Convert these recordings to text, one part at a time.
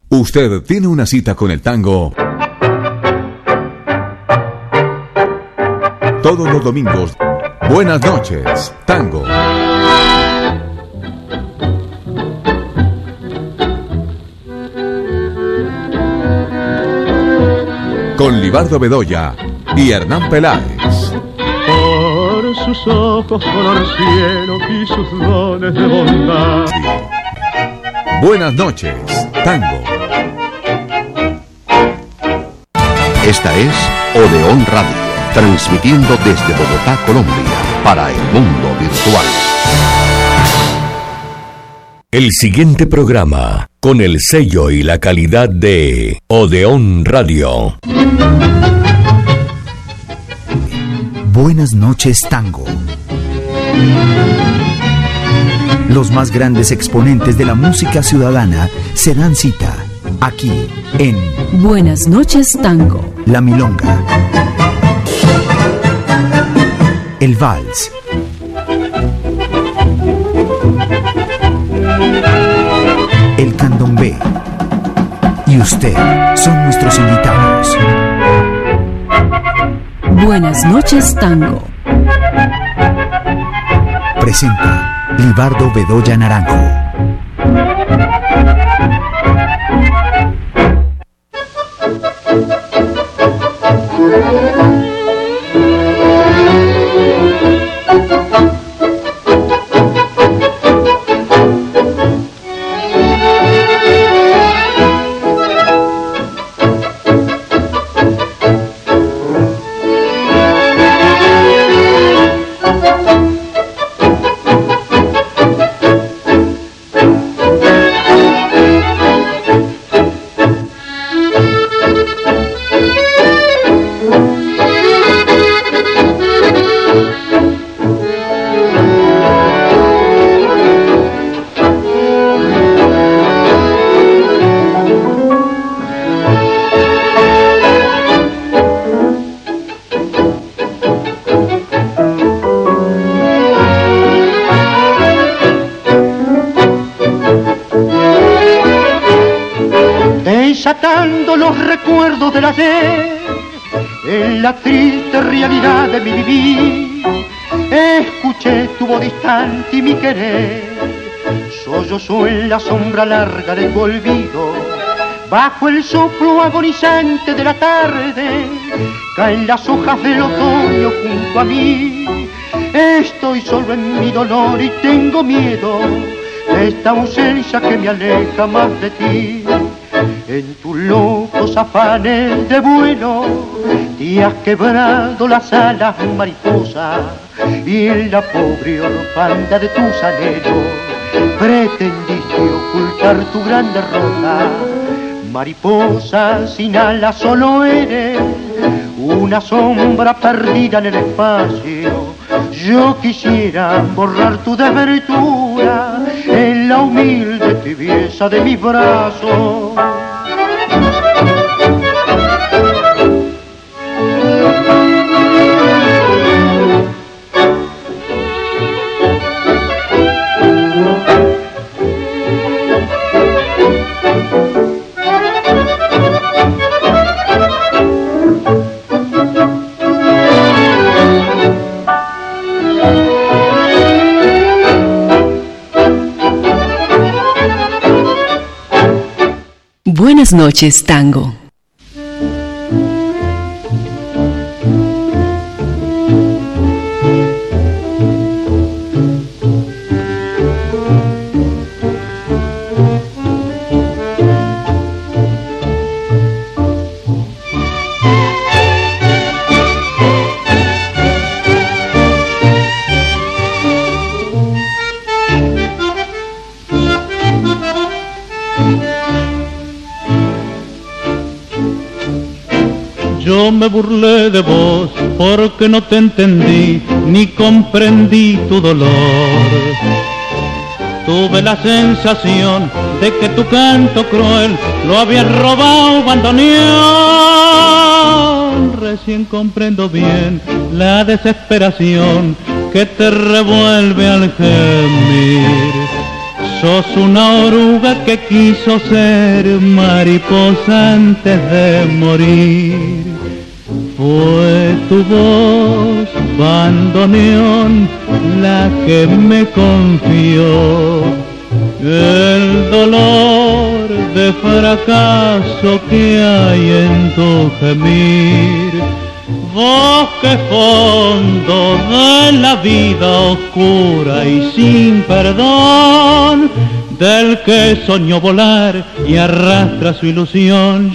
Usted tiene una cita con el tango todos los domingos. Buenas noches, tango. Con Libardo Bedoya y Hernán Peláez. Por sus ojos color cielo y sus dones de bondad. Sí. Buenas noches, tango. Esta es Odeón Radio, transmitiendo desde Bogotá, Colombia, para el mundo virtual. El siguiente programa, con el sello y la calidad de Odeón Radio. Buenas noches, tango. Los más grandes exponentes de la música ciudadana se dan cita aquí en Buenas noches, tango. La milonga, el vals, el candombe y usted son nuestros invitados. Buenas noches, tango. Presenta Libardo Bedoya Naranjo. Desatando los recuerdos del ayer, en la triste realidad de mi vivir, escuché tu voz distante y mi querer, sollozó en la sombra larga del olvido, bajo el soplo agonizante de la tarde, caen las hojas del otoño junto a mí, estoy solo en mi dolor y tengo miedo de esta ausencia que me aleja más de ti. En tus locos afanes de vuelo te has quebrado las alas, mariposa, y en la pobre orfandad de tus anhelos pretendiste ocultar tu gran derrota. Mariposa sin alas, solo eres una sombra perdida en el espacio. Yo quisiera borrar tu desventura en la humilde tibieza de mis brazos. Buenas noches, tango. Yo me burlé de vos porque no te entendí ni comprendí tu dolor. Tuve la sensación de que tu canto cruel lo habías robado bandoneón. Recién comprendo bien la desesperación que te revuelve al gemir. sos una oruga que quiso ser mariposa antes de morir. Fue tu voz, bandoneón, la que me confió el dolor de fracaso que hay en tu gemir. Bosque fondo de la vida oscura y sin perdón, del que soñó volar y arrastra su ilusión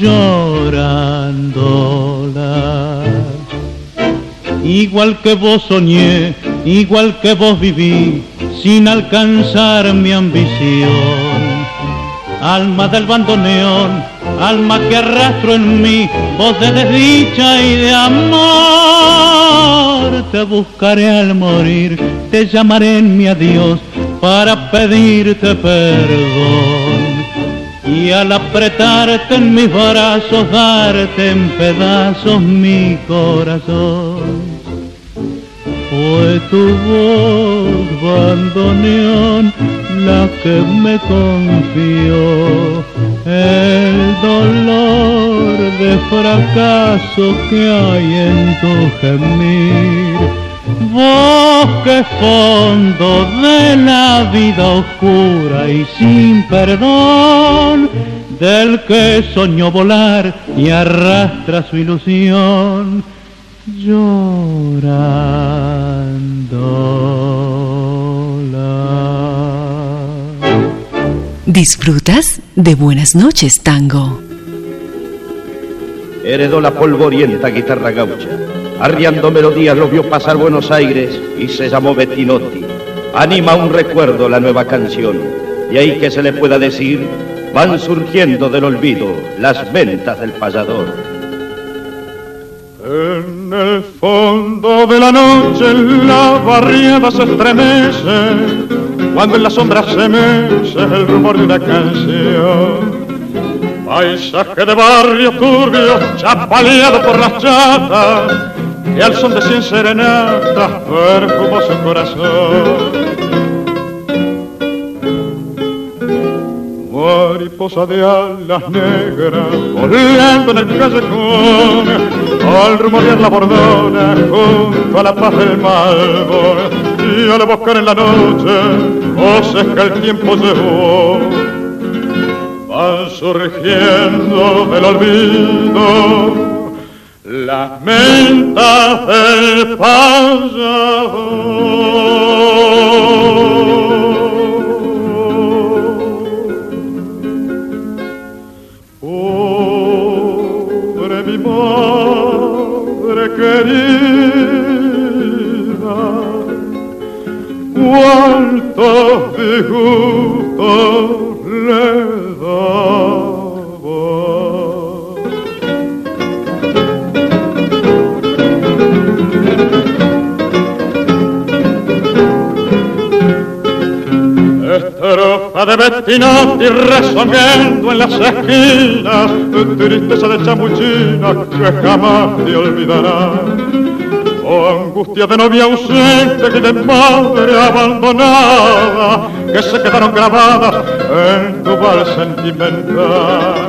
llorándola. Igual que vos soñé, igual que vos viví, sin alcanzar mi ambición. Alma del bandoneón, alma que arrastro en mí, voz de desdicha y de amor. Te buscaré al morir, te llamaré en mi adiós para pedirte perdón. Y al apretarte en mis brazos, darte en pedazos mi corazón. Fue tu voz, bandoneón, la que me confió el dolor de fracaso que hay en tu gemir. Bosque fondo de la vida oscura y sin perdón, del que soñó volar y arrastra su ilusión llorándola. ¿Disfrutas de Buenas noches, Tango? Heredó la polvorienta guitarra gaucha, arriando melodías lo vio pasar Buenos Aires y se llamó Bettinotti. Anima un recuerdo la nueva canción, y ahí que se le pueda decir, van surgiendo del olvido las ventas del payador. En el fondo de la noche la barriada se estremece, cuando en la sombra se mece el rumor de una canción. Paisaje de barrio turbio, chapaleado por las chatas, que al son de 100 serenatas perfumó su corazón. Mariposa de alas negras, volando en el callejón, al rumorear la bordona junto a la paz del Malbor, y al buscar en la noche voces que el tiempo llevó, van surgiendo del olvido las mentas del payador. Pobre mi madre querida, cuántos disgustos le daba. Estrofa de Bettinotti rezongando en las esquinas, tristeza de chamuchina que jamás te olvidará. Oh, angustia de novia ausente y de madre abandonada, que se quedaron grabadas en tu vals sentimental.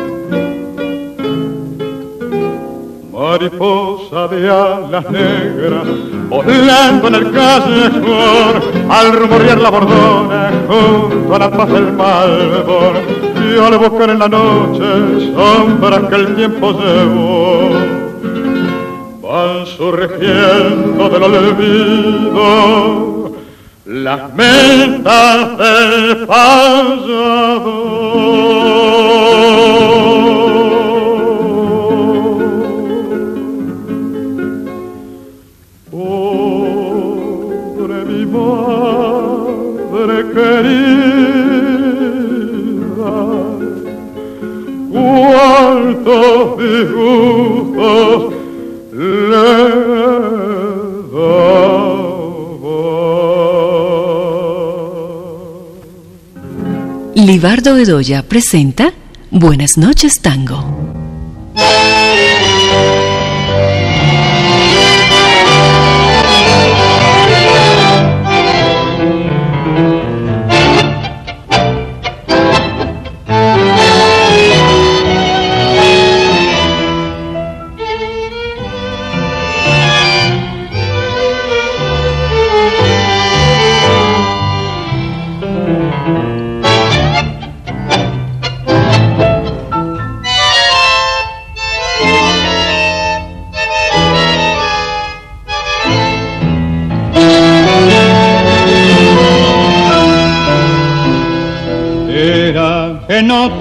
Mariposa de alas negras, volando en el callejón, al rumorear la bordona junto a la paz del Malbor, y al buscar en la noche sombras que el tiempo llevó, van surgiendo del olvido las mentas del payador. Pobre mi madre querida, cuántos disgustos le daba. Libardo Bedoya presenta Buenas noches, Tango.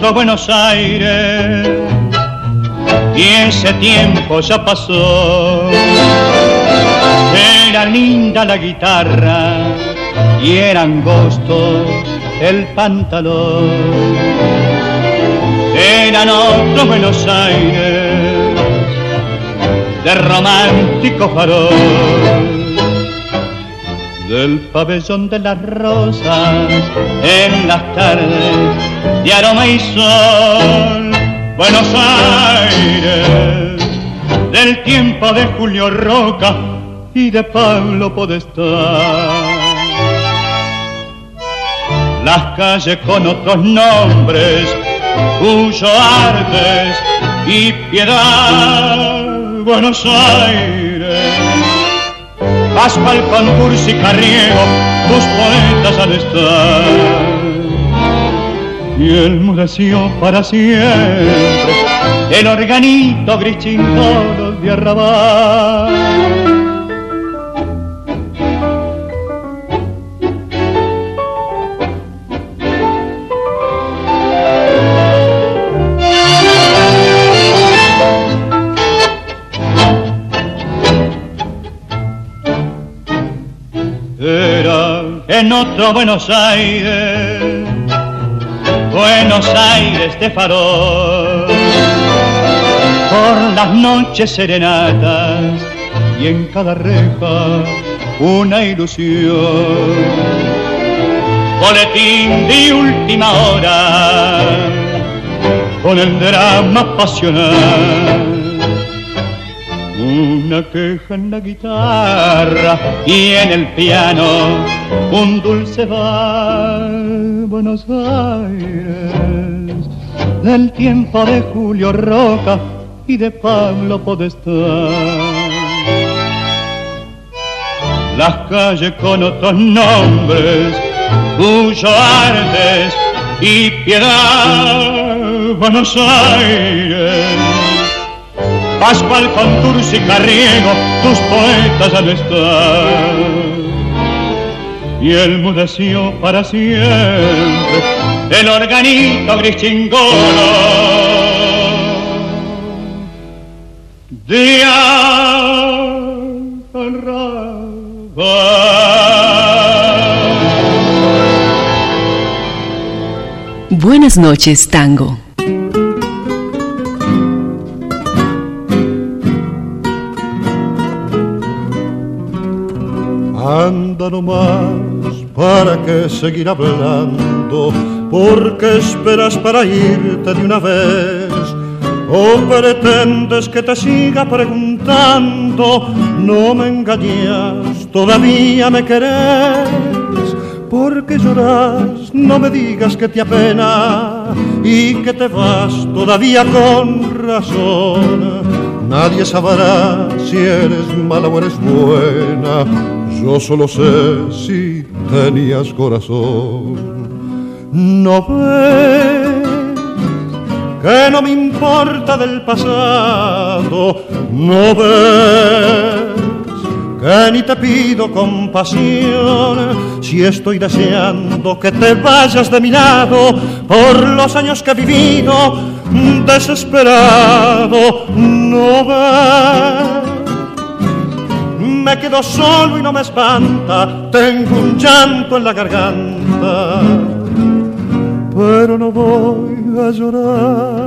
otro Buenos Aires y ese tiempo ya pasó. Era linda la guitarra y era angosto el pantalón. Eran otros Buenos Aires de romántico farol, del pabellón de las rosas en las tardes de aroma y sol. Buenos Aires del tiempo de Julio Roca y de Pablo Podestá. Las calles con otros nombres, Cuyo Artes y Piedad. Buenos Aires, Pascual, Contursi y Carriego, tus poetas al estar. Y enmudeció para siempre el organito gris chingolo de arrabal. En otro Buenos Aires, Buenos Aires de farol, por las noches serenatas y en cada reja una ilusión. Boletín de última hora con el drama pasional. Una queja en la guitarra y en el piano un dulce vals. Buenos Aires del tiempo de Julio Roca y de Pablo Podestá. Las calles con otros nombres, Cuyo Artes y Piedad. Buenos Aires, Pascual, Contursi y Carriego, tus poetas al estar. Y enmudeció para siempre el organito gris chingolo de arrabal. Buenas noches, tango. Anda nomás, ¿para qué seguir hablando? ¿Por qué esperas para irte de una vez? ¿O pretendes que te siga preguntando? No me engañas, todavía me querés. ¿Por qué lloras? No me digas que te apena y que te vas todavía con razón. Nadie sabrá si eres mala o eres buena. Yo solo sé si tenías corazón. ¿No ves que no me importa del pasado? ¿No ves que ni te pido compasión? Si estoy deseando que te vayas de mi lado por los años que he vivido desesperado. ¿No ves? Me quedo solo y no me espanta, tengo un llanto en la garganta, pero no voy a llorar.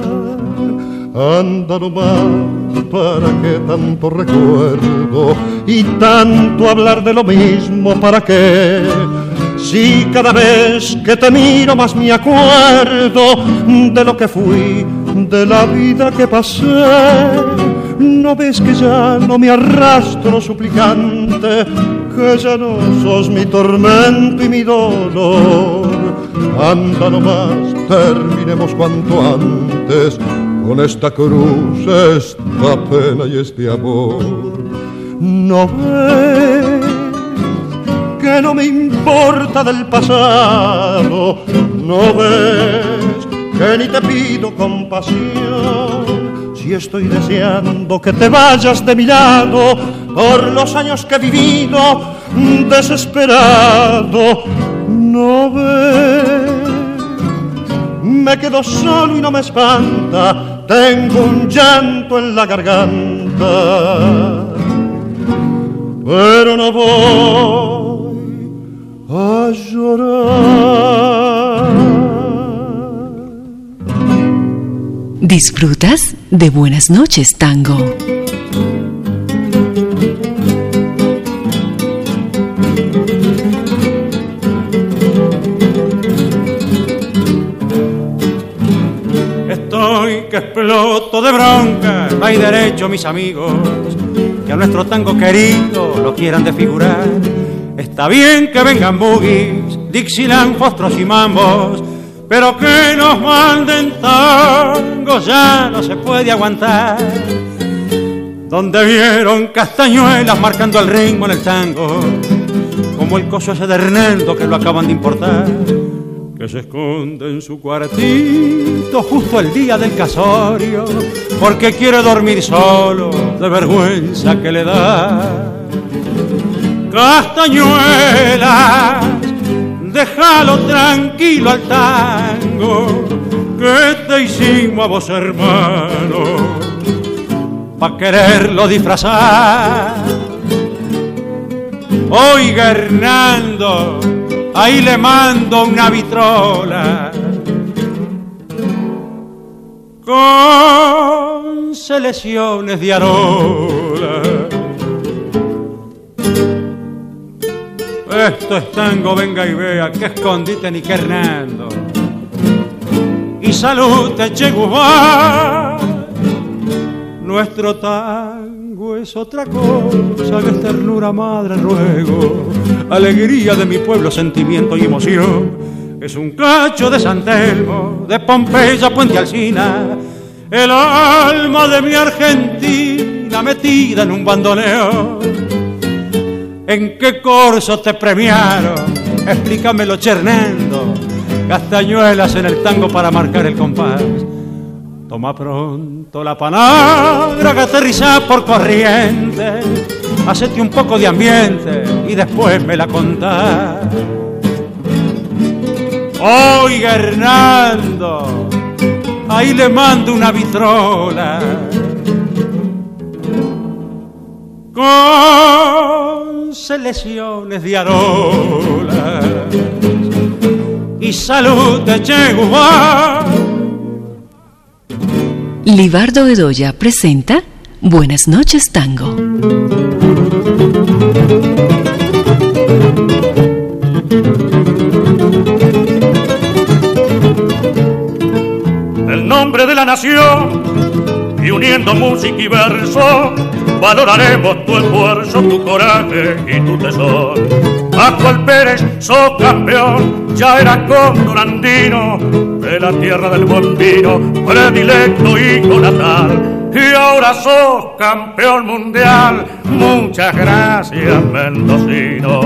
Anda nomás, ¿para qué tanto recuerdo y tanto hablar de lo mismo? ¿Para qué? Si cada vez que te miro más me acuerdo de lo que fui, de la vida que pasé. ¿No ves que ya no me arrastro suplicante, que ya no sos mi tormento y mi dolor? Anda nomás, terminemos cuanto antes con esta cruz, esta pena y este amor. ¿No ves que no me importa del pasado? ¿No ves que ni te pido compasión? Si estoy deseando que te vayas de mi lado por los años que he vivido desesperado. ¿No ves? me quedo solo y no me espanta, tengo un llanto en la garganta, pero no voy a llorar. ¿Disfrutas de Buenas noches, Tango? Estoy que exploto de bronca, no hay derecho, mis amigos, que a nuestro tango querido lo quieran desfigurar. Está bien que vengan boogies, Dixieland, fostros y mambos, pero que nos manden tango ya no se puede aguantar. Donde vieron castañuelas marcando el ritmo en el tango, como el coso ese de Hernando que lo acaban de importar, que se esconde en su cuartito justo el día del casorio, porque quiere dormir solo de vergüenza que le da. Castañuelas, déjalo tranquilo al tango, que te hicimos a vos, hermano, pa' quererlo disfrazar. Oiga, Hernando, ahí le mando una vitrola con selecciones de Arola. Esto es tango, venga y vea, que escondite ni que Hernando. Y salute, Che Guzmán. Nuestro tango es otra cosa que es ternura, madre, ruego, alegría de mi pueblo, sentimiento y emoción. Es un cacho de San Telmo, de Pompeya, Puente Alsina, el alma de mi Argentina metida en un bandoneón. ¿En qué corso te premiaron? Explícamelo, Hernando. Castañuelas en el tango para marcar el compás. Toma pronto la palabra que aterriza por corriente, hacete un poco de ambiente y después me la contás. Oiga, Hernando, ahí le mando una vitrola con selecciones de Arolas y salud de Che Guzmán. Libardo Bedoya presenta Buenas noches, Tango. El nombre de la nación y uniendo música y verso, valoraremos tu esfuerzo, tu coraje y tu tesón. Pascual Pérez, sos campeón, ya era cóndor andino, de la tierra del buen vino, predilecto hijo natal. Y ahora sos campeón mundial, muchas gracias, mendocino.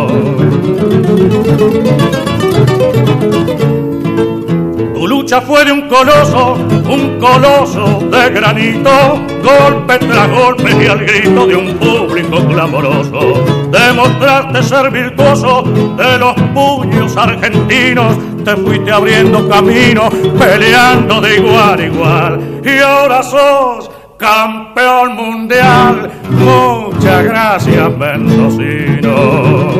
Tu lucha fue de un coloso de granito, golpe tras golpe y al grito de un público clamoroso. Demostraste ser virtuoso de los puños argentinos, te fuiste abriendo camino, peleando de igual a igual. Y ahora sos campeón mundial, muchas gracias, mendocino.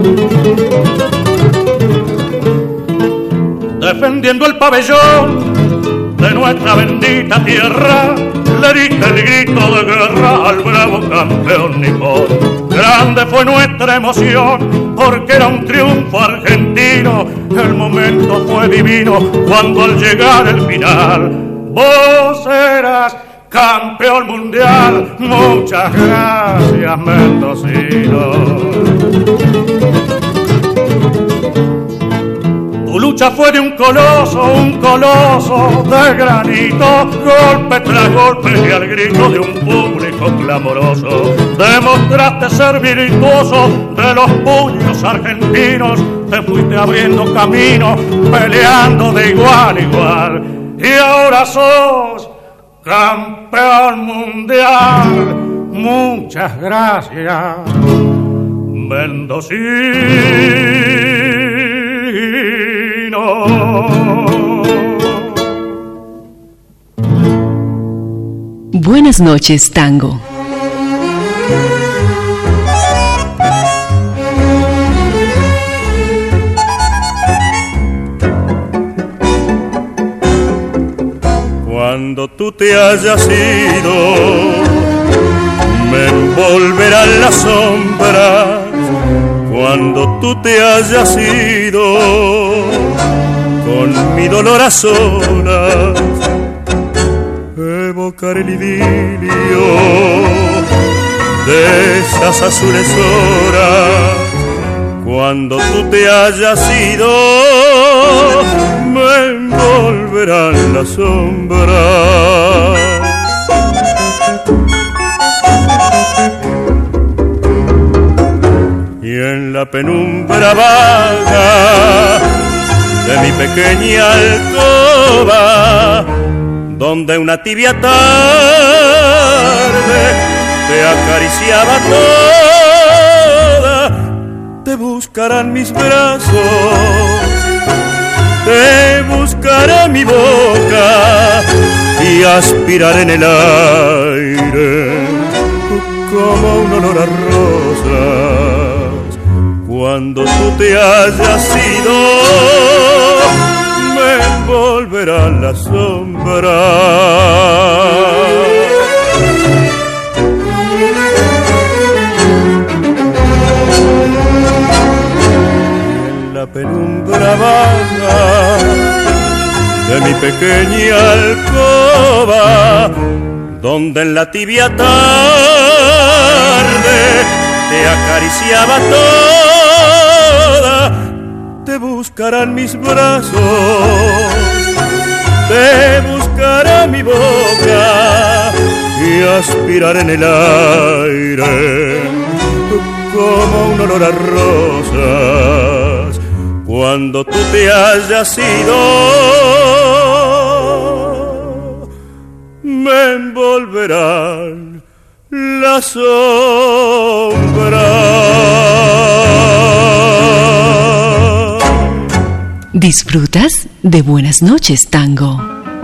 Defendiendo el pabellón de nuestra bendita tierra, le diste el grito de guerra al bravo campeón nipón. Grande fue nuestra emoción, porque era un triunfo argentino. El momento fue divino cuando al llegar el final, vos eras campeón mundial. Muchas gracias, mendocino. Tu lucha fue de un coloso de granito, golpe tras golpe y al grito de un público clamoroso. Demostraste ser virtuoso de los puños argentinos, te fuiste abriendo camino, peleando de igual a igual. Y ahora sos campeón mundial. Muchas gracias, mendocino. Buenas noches, tango. Cuando tú te hayas ido, me envolverán las sombras. Cuando tú te hayas ido, con mi dolor a solas, evocaré el idilio de esas azules horas. Cuando tú te hayas ido, me envolverán las sombras. Y en la penumbra vaga de mi pequeña alcoba, donde una tibia tarde te acariciaba toda, te buscarán mis brazos, te buscaré mi boca y aspiraré en el aire como un olor a rosas. Cuando tú te hayas ido, me envolverán las sombras. La penumbra vaga de mi pequeña alcoba, donde en la tibia tarde te acariciaba toda, te buscarán mis brazos, te buscará mi boca y aspiraré en el aire como un olor a rosas. Cuando tú te hayas ido, me envolverán las sombras. ¿Disfrutas de Buenas noches, tango?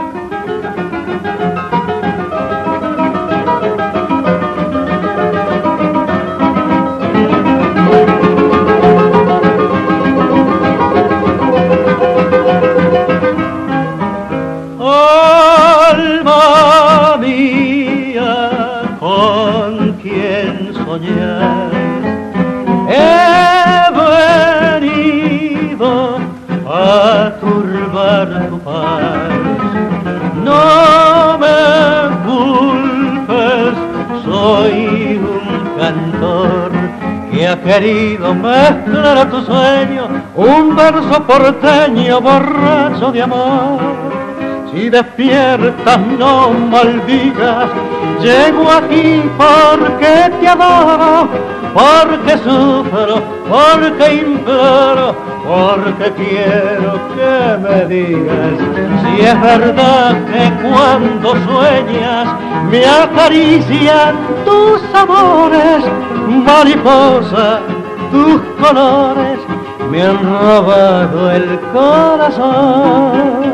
Querido, mezclar a tu sueño un verso porteño borracho de amor. Si despiertas no maldigas, llego aquí porque te adoro, porque sufro, porque imploro, porque quiero que me digas si es verdad que cuando sueñas me acarician tus amores. Mariposa, tus colores me han robado el corazón.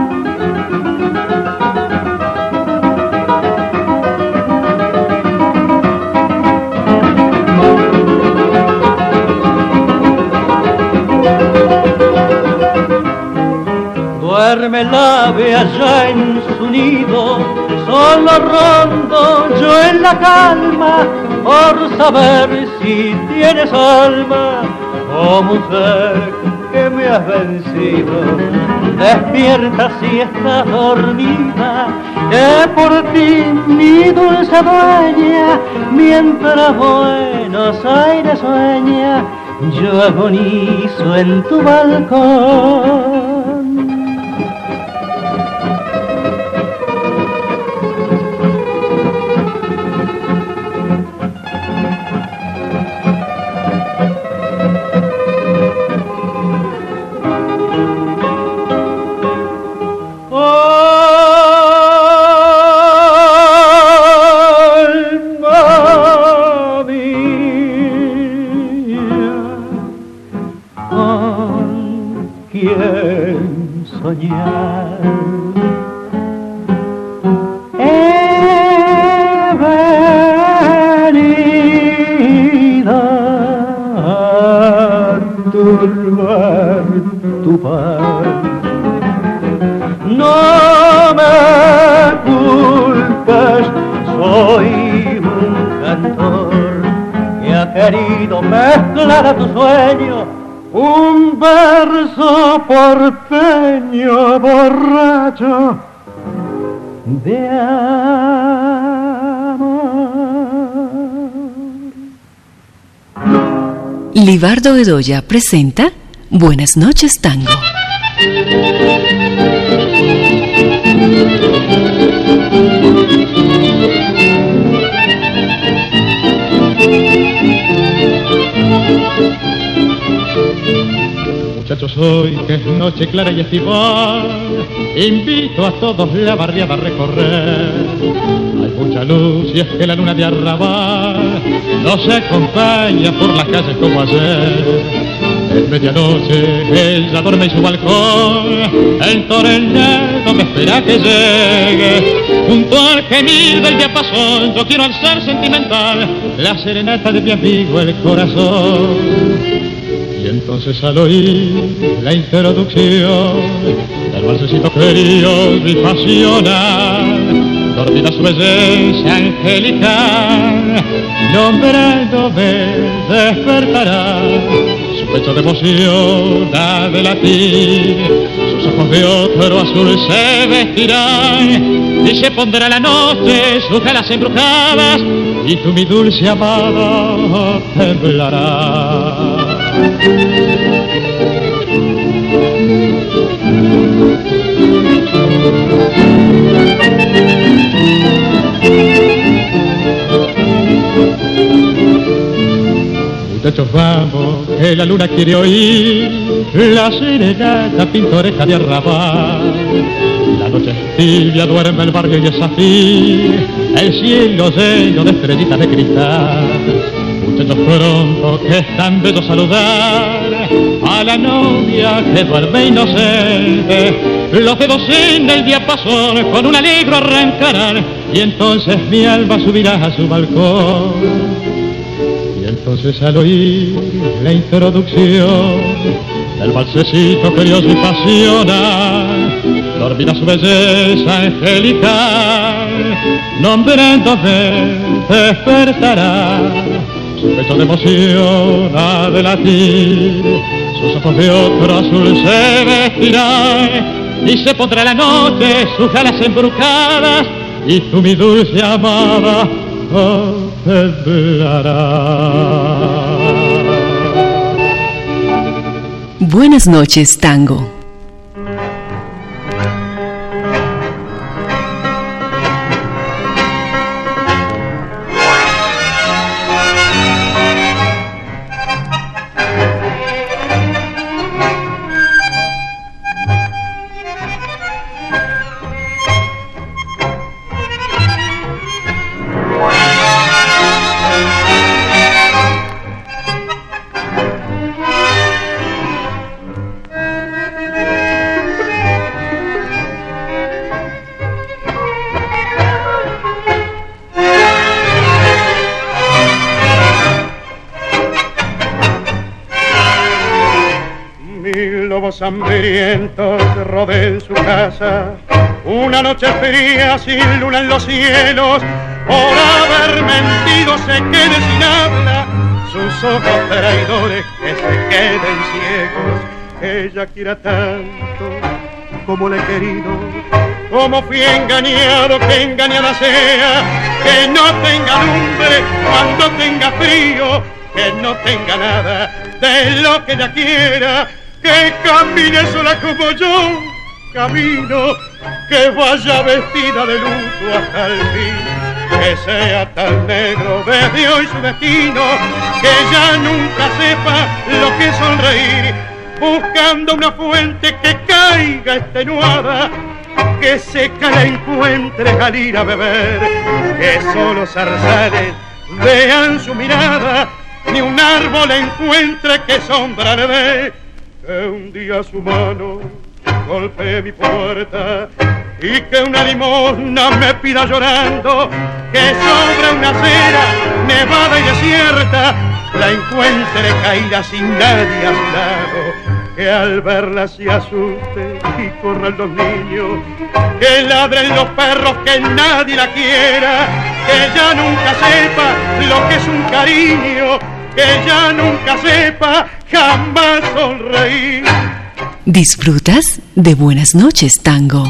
Duerme el ave allá en su nido, solo rondo yo en la calma, por saber si tienes alma, oh mujer que me has vencido. Despierta si estás dormida, que por ti mi dulce dueña, mientras Buenos Aires sueña, yo agonizo en tu balcón. querido, mezclar tu sueño, un verso porteño borracho de amor. Libardo Bedoya presenta Buenas noches, Tango. Muchachos, hoy que es noche clara y estival, invito a todos la barriada a recorrer. Hay mucha luz y es que la luna de arrabal nos acompaña por las calles como ayer. Es medianoche, ella duerme en su balcón, el tornado me espera que llegue. Junto al gemir del diapasón, yo quiero al ser sentimental la serenata de mi amigo el corazón. Y entonces al oír la introducción del valsecito querido y pasional, dormida su belleza angelical, nombrándome despertará. Su pecho de emoción ha de latir, sus ojos de otro azul se vestirán, y se pondrá la noche sus velas embrujadas, y tú, mi dulce amada, temblarás. Muchachos, vamos, que la luna quiere oír la serenata pintoresca de arrabal. La noche es tibia, duerme el barrio y es afí, el cielo lleno de estrellitas de cristal. Muchachos, pronto que es tan bello saludar a la novia que duerme inocente. Los dedos en el diapasón con un alegro arrancarán, y entonces mi alma subirá a su balcón. Y entonces al oír la introducción del valsecito curioso y pasional, dormirá su belleza angelical, nombrándome despertará. Su pecho de emoción ha de latir, sus ojos de otro azul se vestirán, y se pondrá la noche sus alas embrujadas, y tú, mi dulce amada, temblará. Buenas noches, Tango. Hambrientos rodeen su casa, una noche fría sin luna en los cielos, por haber mentido se quede sin habla, sus ojos traidores que se queden ciegos. Ella quiera tanto como le he querido, como fui engañado, que engañada sea, que no tenga lumbre cuando tenga frío, que no tenga nada de lo que ella quiera, que camine sola como yo camino, que vaya vestida de luto hasta el fin, que sea tan negro desde hoy su destino, que ya nunca sepa lo que es sonreír, buscando una fuente que caiga extenuada, que seca la encuentre al ir a beber, que solo zarzales vean su mirada, ni un árbol encuentre que sombra le dé, que un día su mano golpee mi puerta y que una limosna me pida llorando, que sobre una acera nevada y desierta la encuentre caída sin nadie a su lado, que al verla se asuste y corran los niños, que ladren los perros, que nadie la quiera, que ya nunca sepa lo que es un cariño, que ya nunca sepa jamás sonreír. ¿Disfrutas de Buenas noches, Tango?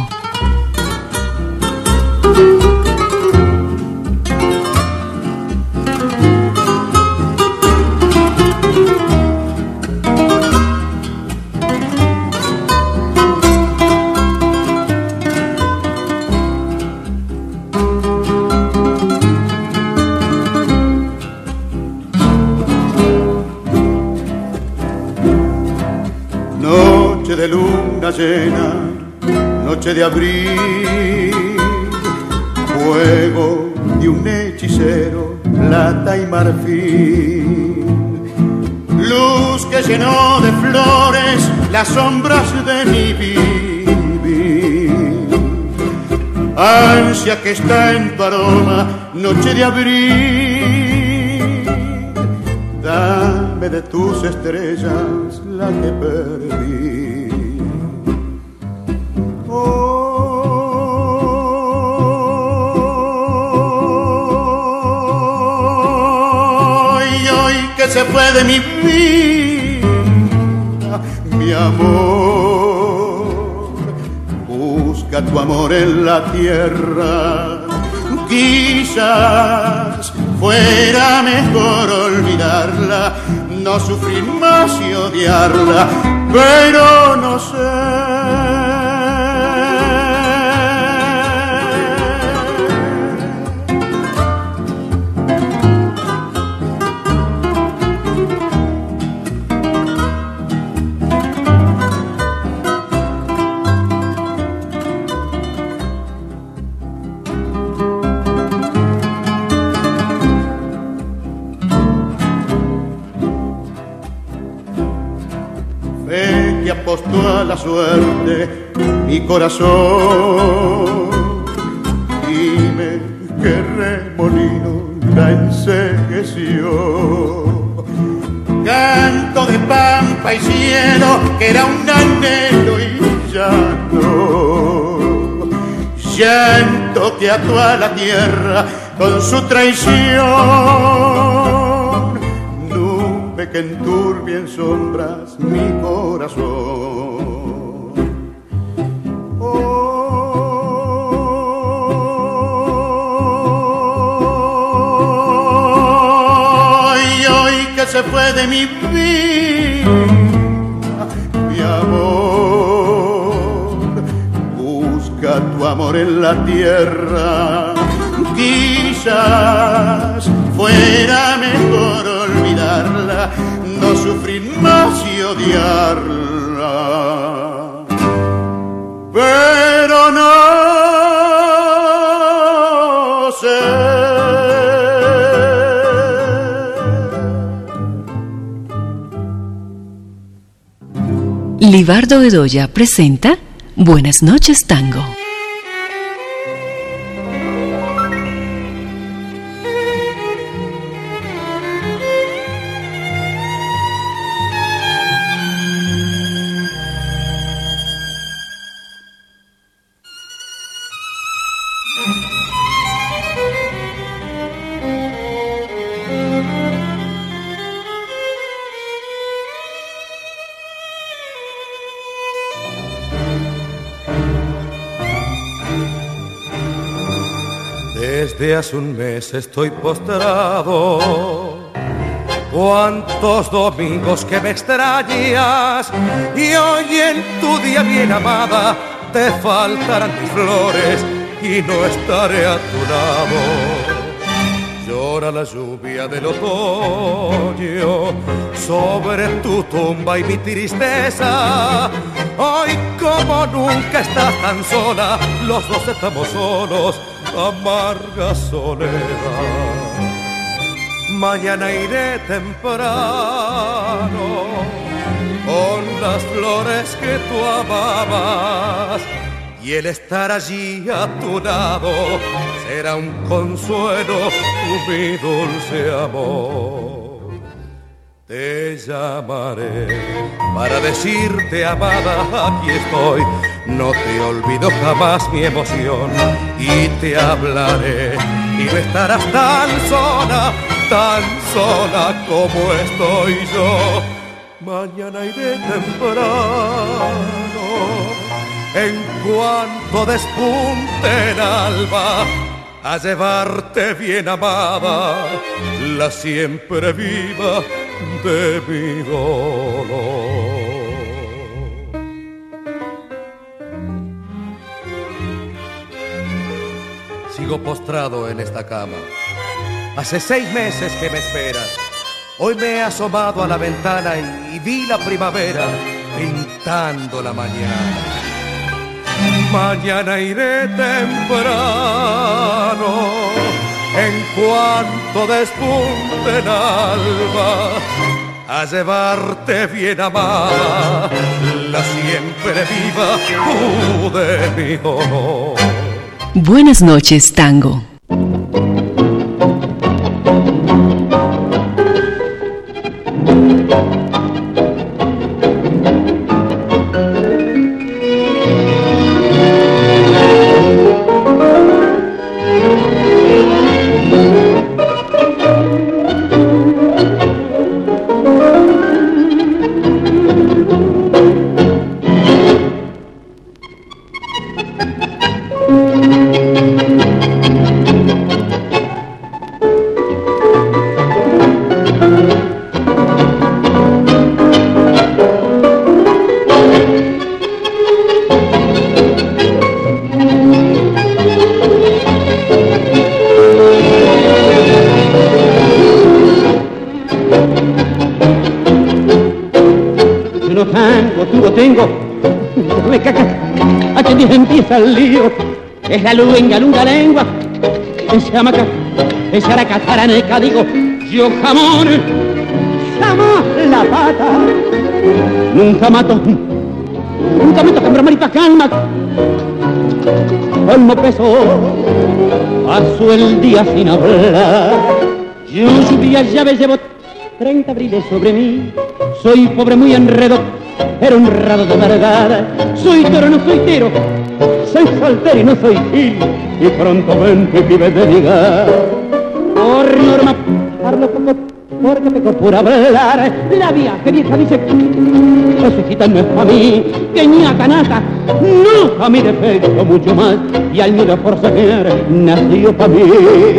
De luna llena, noche de abril, juego de un hechicero, plata y marfil, luz que llenó de flores las sombras de mi vivir, ansia que está en tu aroma, noche de abril, dame de tus estrellas la que perdí. Que se fue de mi vida, mi amor, busca tu amor en la tierra, quizás fuera mejor olvidarla, no sufrir más y odiarla, pero no sé. Apostó a la suerte mi corazón, dime qué remolino la encegueció. Canto de pampa y cielo que era un anhelo y ya no. Llanto que ató a la tierra con su traición, nube que enturbia en sombras mi corazón. Hoy que se fue de mi vida, mi amor, busca tu amor en la tierra, quizás fuera mejor olvidarla, no sufrir más y odiarla, pero no sé. Libardo Bedoya presenta Buenas noches, Tango. Desde hace un mes estoy postrado. Cuántos domingos que me extrañas, y hoy en tu día bien amada te faltarán mis flores y no estaré a tu lado. Llora la lluvia del otoño sobre tu tumba y mi tristeza. Hoy como nunca estás tan sola, los dos estamos solos, amarga soledad. Mañana iré temprano con las flores que tú amabas, y el estar allí a tu lado será un consuelo, mi dulce amor. Te llamaré para decirte, amada, aquí estoy. No te olvido jamás mi emoción, y te hablaré y no estarás tan sola como estoy yo. Mañana iré temprano, en cuanto despunte el alba, a llevarte bien amada, la siempre viva de mi dolor. Sigo postrado en esta cama. Hace 6 meses que me esperas. Hoy me he asomado a la ventana y vi la primavera pintando la mañana. Mañana iré temprano, en cuanto despunte el alba, a llevarte bien amada, la siempre viva de mi honor. Buenas noches, tango. Empieza el lío, es la luenga, lunga lengua, ese hamaca, esa aracataraneca, digo, yo jamón, jamás la pata, nunca mato con bromar y pa' calma, colmo peso, paso el día sin hablar, yo lluvia llave llevo 30 abriles sobre mí, soy pobre muy enredo, pero honrado de verdad, soy toro, no soy tiro, soy soltero y no soy gil, y prontamente vive de ligar. Por norma, hablo poco porque peco por hablar. La vieja dice que su hijita no es pa' mí, que ñaca nata, no pa' mi defecto mucho más, y al nido por saquear nació pa' mí.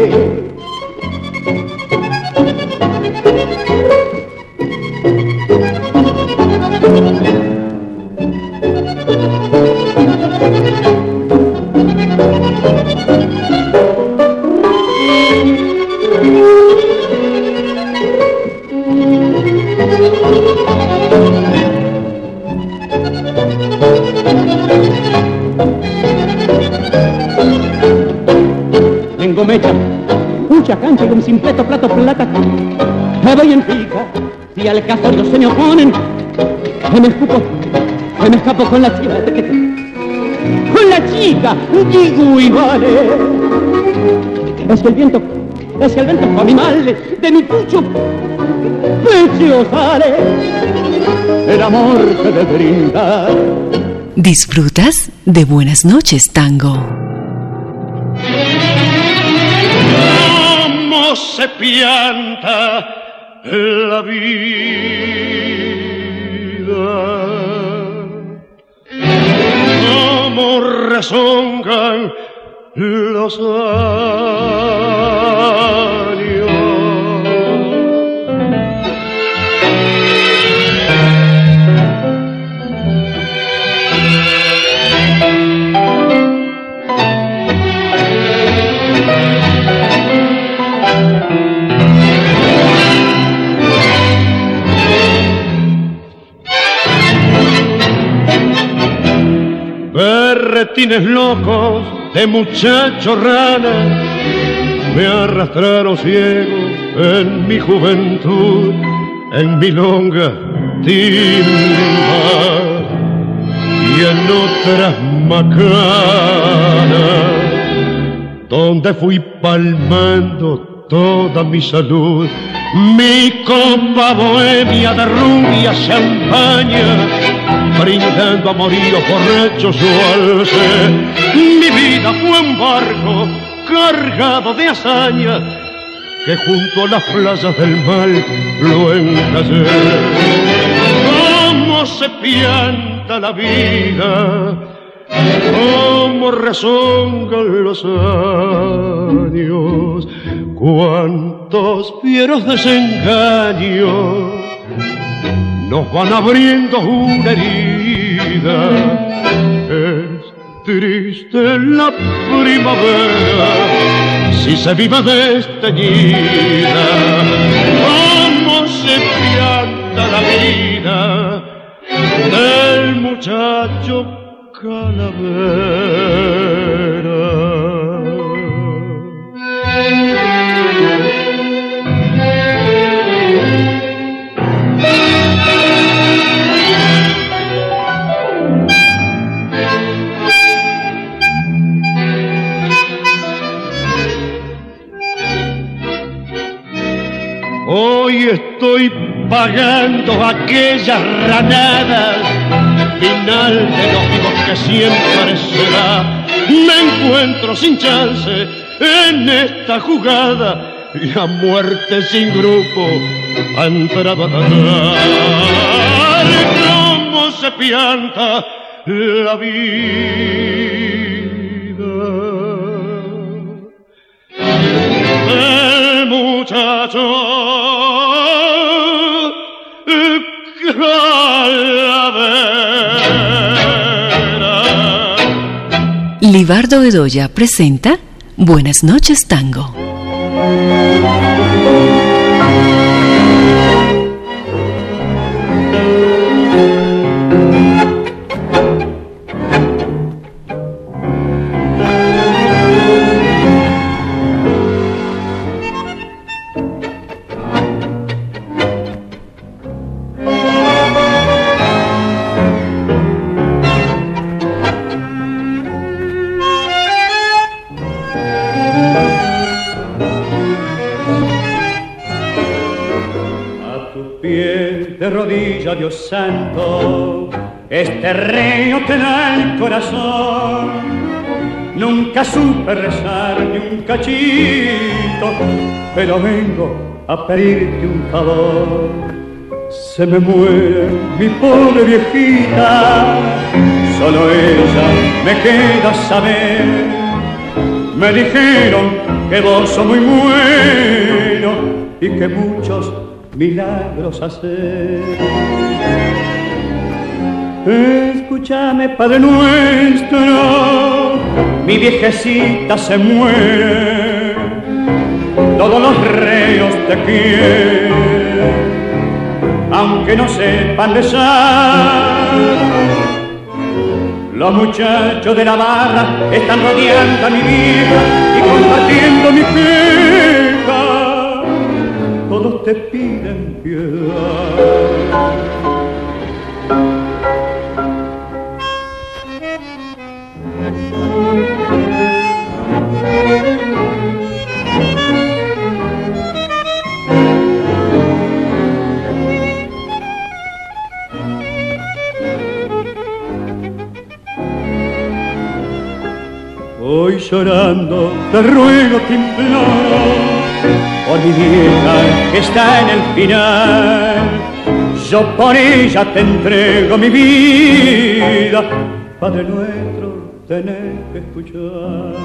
Tengo mecha, mucha cancha y un simpleto plato plata. Me voy en pica, si al casorio se me oponen, que me escapo con la chica. Con la chica, digo y vale. Es el viento pa' mi mal, de mi pucho pecho sale el amor que de brindar. ¿Disfrutas de Buenas noches, tango? ¿Cómo se pianta la vida? ¿Cómo rezongan los años? Berretines locos de muchachos ranas me arrastraron ciego en mi juventud, en mi longa timba y en otras macanas, donde fui palmando toda mi salud, mi copa bohemia de rubia champaña, brindando amoríos borrachos yo alcé. Mi vida fue un barco cargado de hazaña, que junto a las playas del mal lo encallé. Cómo se pianta la vida, cómo rezongan los años, cuántos fieros desengaños nos van abriendo una herida. Es triste la primavera si se vive desteñida. Cómo se pianta la vida del muchacho calavera. Hoy estoy pagando aquellas ranadas, final de los vivos que siempre será. Me encuentro sin chance en esta jugada, la muerte sin grupo ha entrado a dar. Cómo se pianta la vida del muchacho calavera. Libardo Bedoya presenta Buenas noches, Tango. Dios santo, este reo te da el corazón. Nunca supe rezar ni un cachito, pero vengo a pedirte un favor. Se me muere mi pobre viejita, solo ella me queda saber. Me dijeron que vos sos muy bueno y que muchos milagros hacer. Escúchame, Padre nuestro, mi viejecita se muere, todos los reos te quieren, aunque no sepan rezar. Los muchachos de la barra están rodeando a mi vida y compartiendo mi queja. Todos te piden piedad. Hoy llorando te ruego, te imploro, por mi vieja que está en el final. Yo por ella te entrego mi vida, Padre nuestro, tenés que escuchar.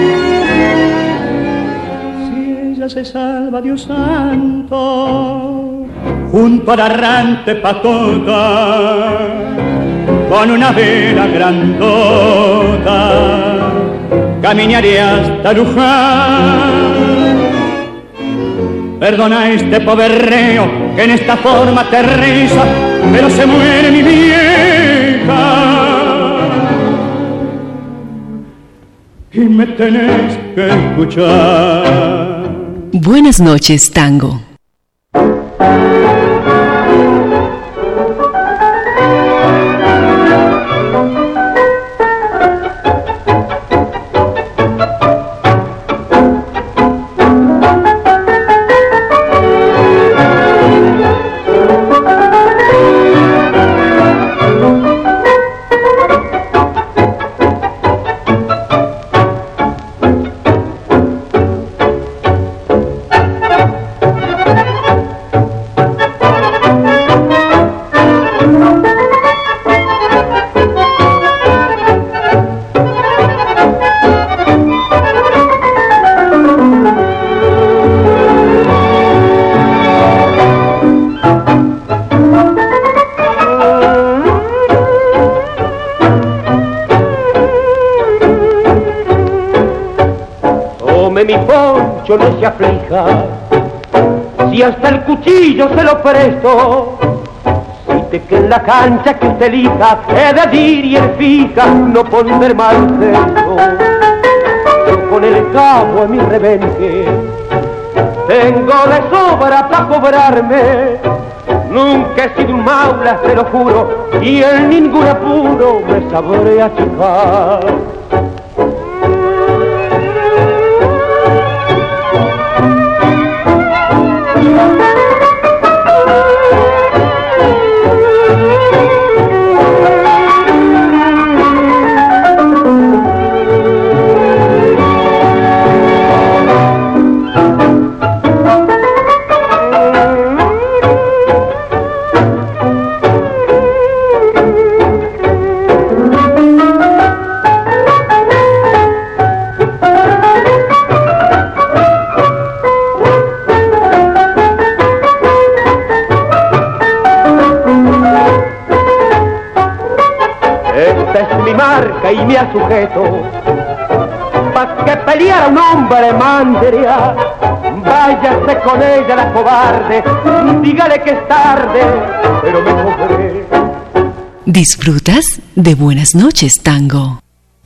Si ella se salva, Dios santo, junto a la errante patota, con una vela grandota, caminaré hasta Luján. Perdona a este pobre reo que en esta forma te reza, pero se muere mi vieja y me tenés que escuchar. Buenas noches, Tango. tome mi poncho, no se aflija, si hasta el cuchillo se lo presto, si que en la cancha que usted elija he de dir y el fija, no ponder mal gesto. Yo con el cabo a mi rebenque tengo de sobra para cobrarme. Nunca he sido un maula, se lo juro, y en ningún apuro me sabré achicar. Y me ha sujeto pa' que peleara un hombre mandria. Váyase con ella la cobarde, dígale que es tarde, pero me cogeré. ¿Disfrutas de Buenas noches, Tango?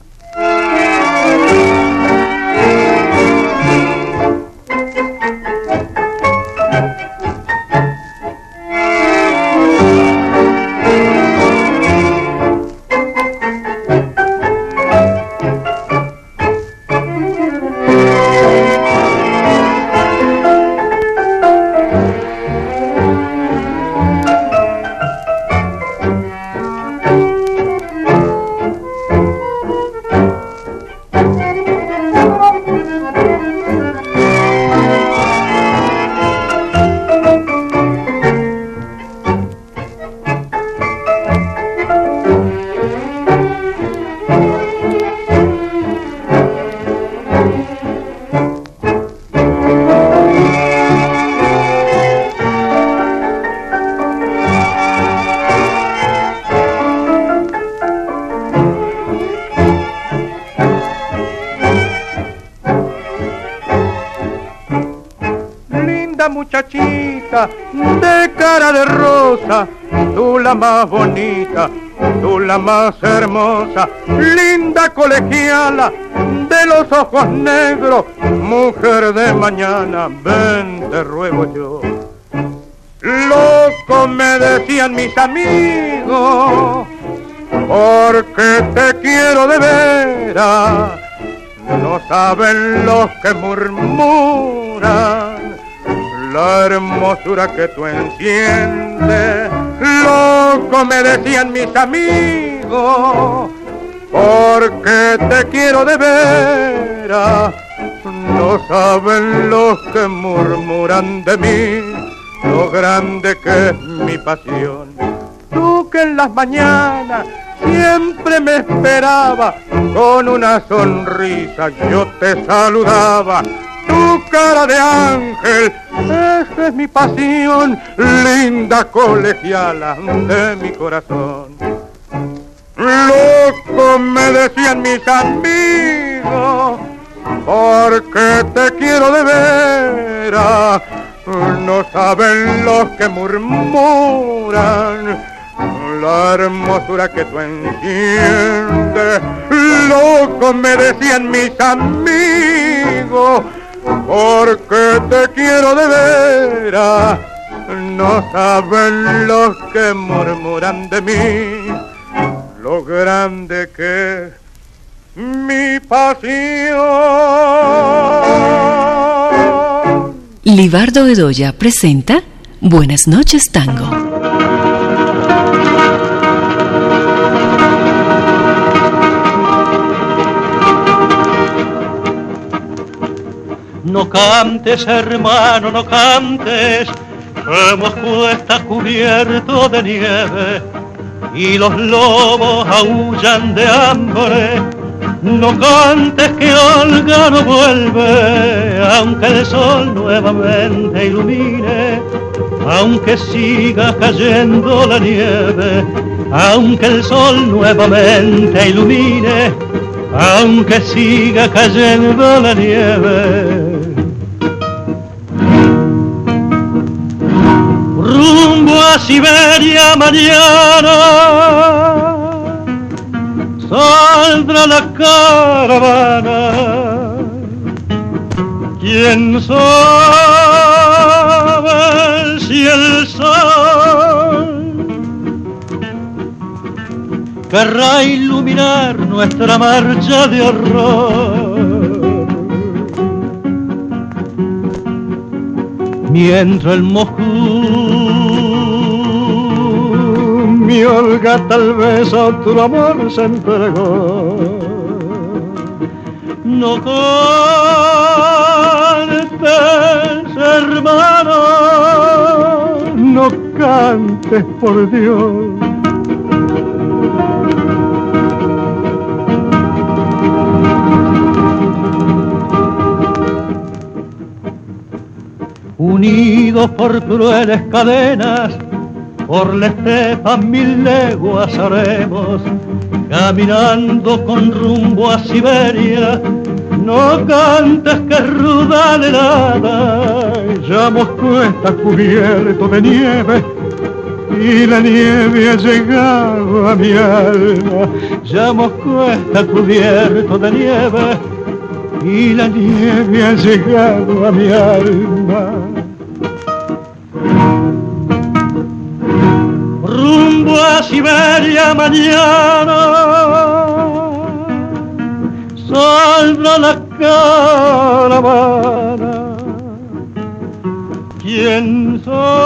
Muchachita de cara de rosa, tú la más bonita, tú la más hermosa, linda colegiala de los ojos negros, mujer de mañana, ven te ruego yo. Loco me decían mis amigos, porque te quiero de veras, no saben los que murmuran la hermosura que tú enciendes. Loco me decían mis amigos, porque te quiero de veras, no saben los que murmuran de mí lo grande que es mi pasión. Tú que en las mañanas siempre me esperaba, con una sonrisa yo te saludaba. Tu cara de ángel, esa es mi pasión, linda colegiala de mi corazón. Loco me decían mis amigos, porque te quiero de veras, no saben los que murmuran la hermosura que tú enciendes. Loco me decían mis amigos, porque te quiero de veras, no saben los que murmuran de mí lo grande que es mi pasión. Libardo Bedoya presenta Buenas noches, Tango. No cantes, hermano, no cantes, que Moscú está cubierto de nieve y los lobos aullan de hambre. No cantes que Olga no vuelve, aunque el sol nuevamente ilumine, aunque siga cayendo la nieve, aunque el sol nuevamente ilumine. aunque siga cayendo la nieve. Rumbo a Siberia mañana saldrá la caravana. ¿Quién sabe si el sol querrá iluminar nuestra marcha de horror? Mientras el Moscú, mi Olga, tal vez a otro amor se entregó. No cantes, hermano, no cantes, por Dios. Unidos por crueles cadenas, por la estepa 1000 leguas haremos, caminando con rumbo a Siberia. No cantes que es ruda la helada, ya Moscú está cubierto de nieve y la nieve ha llegado a mi alma. Ya Moscú está cubierto de nieve y la nieve ha llegado a mi alma. Rumbo a Siberia mañana saldrá la caravana. ¿Quién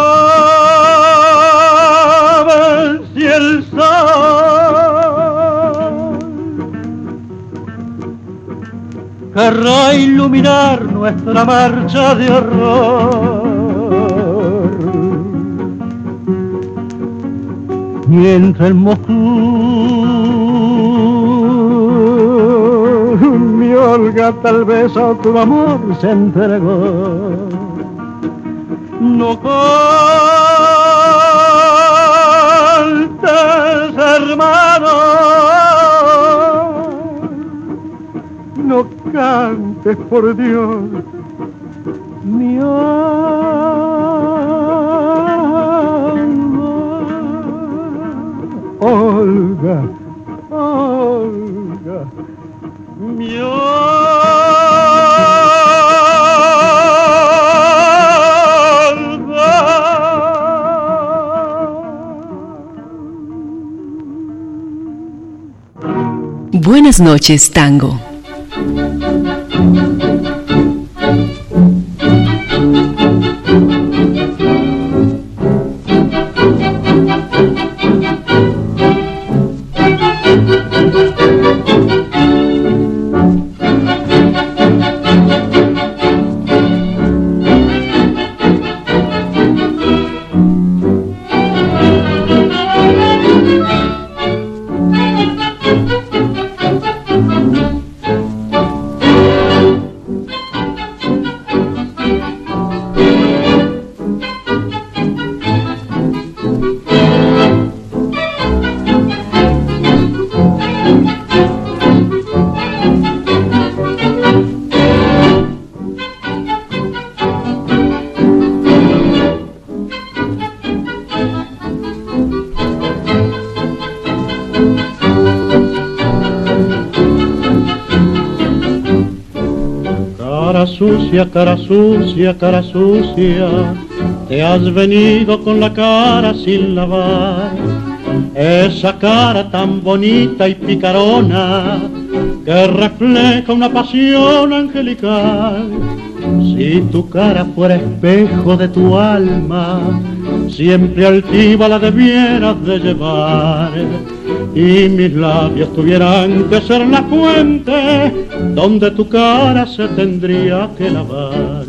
sabe si el sol querrá iluminar nuestra marcha de horror? Mientras el Moscú, mi Olga, tal vez a otro amor se entregó. No cantes, hermano, no cantes, por Dios, mi Olga, Olga, mi Olga. Buenas noches, tango. Cara sucia, cara sucia, te has venido con la cara sin lavar. Esa cara tan bonita y picarona que refleja una pasión angelical. Si tu cara fuera espejo de tu alma, siempre altiva la debieras de llevar. Y mis labios tuvieran que ser la fuente donde tu cara se tendría que lavar.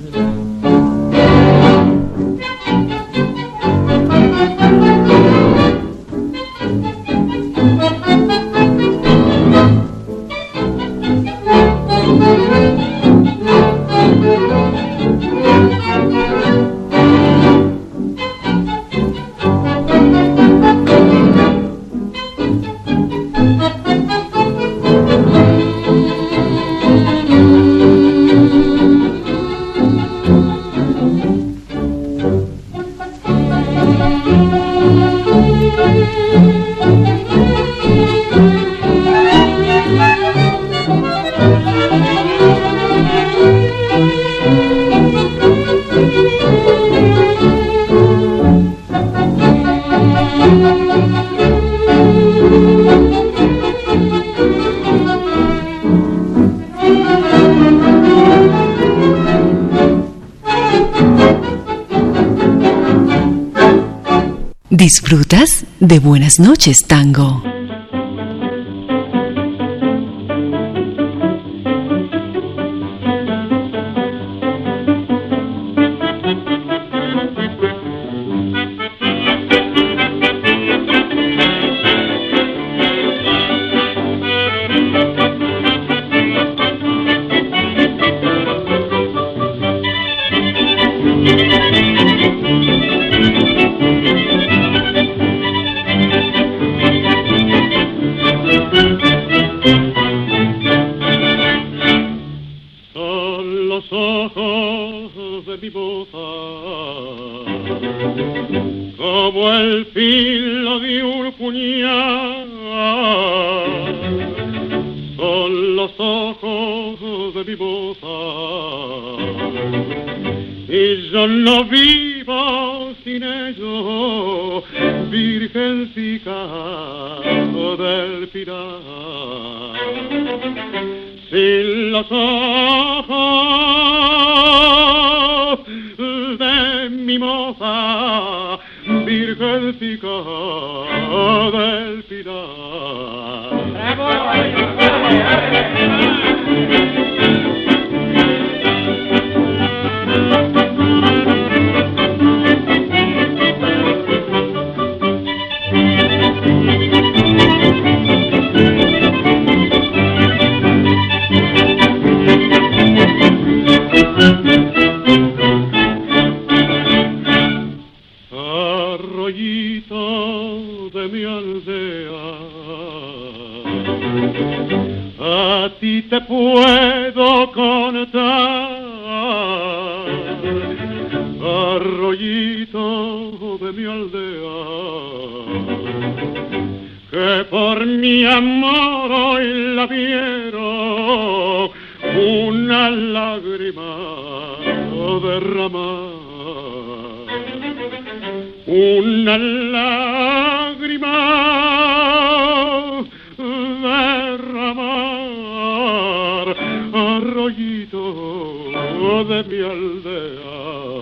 ¿Disfrutas de Buenas noches, Tango? Como el filo de un puñal, son los ojos de mi moza, y yo no vivo sin ellos, virgencica del Pilar. Sin los ojos de mi moza, virgencica del Pilar. Arroyito de mi aldea, a ti te puedo contar. Arroyito de mi aldea, que por mi amor hoy la vieron una lágrima derramar. Una lágrima derramar, arroyito de mi aldea.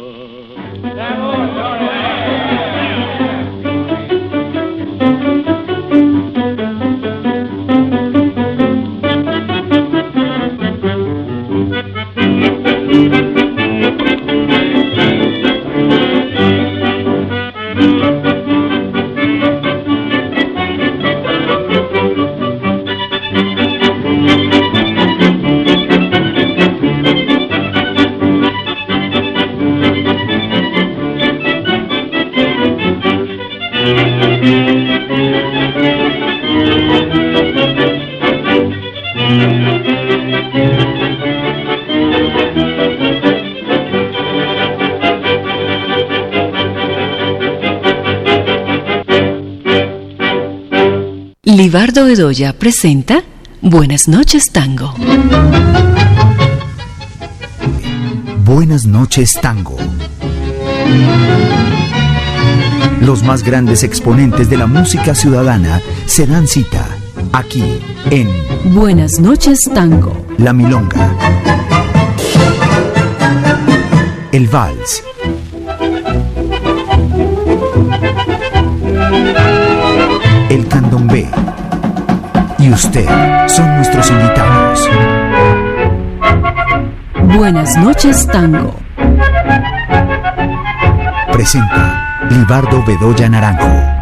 Libardo Bedoya presenta Buenas noches, Tango. Buenas noches, Tango. Los más grandes exponentes de la música ciudadana se dan cita aquí en Buenas noches, Tango. La Milonga, el Vals, el Candombe y usted son nuestros invitados. Buenas noches, Tango. Presenta Libardo Bedoya Naranjo.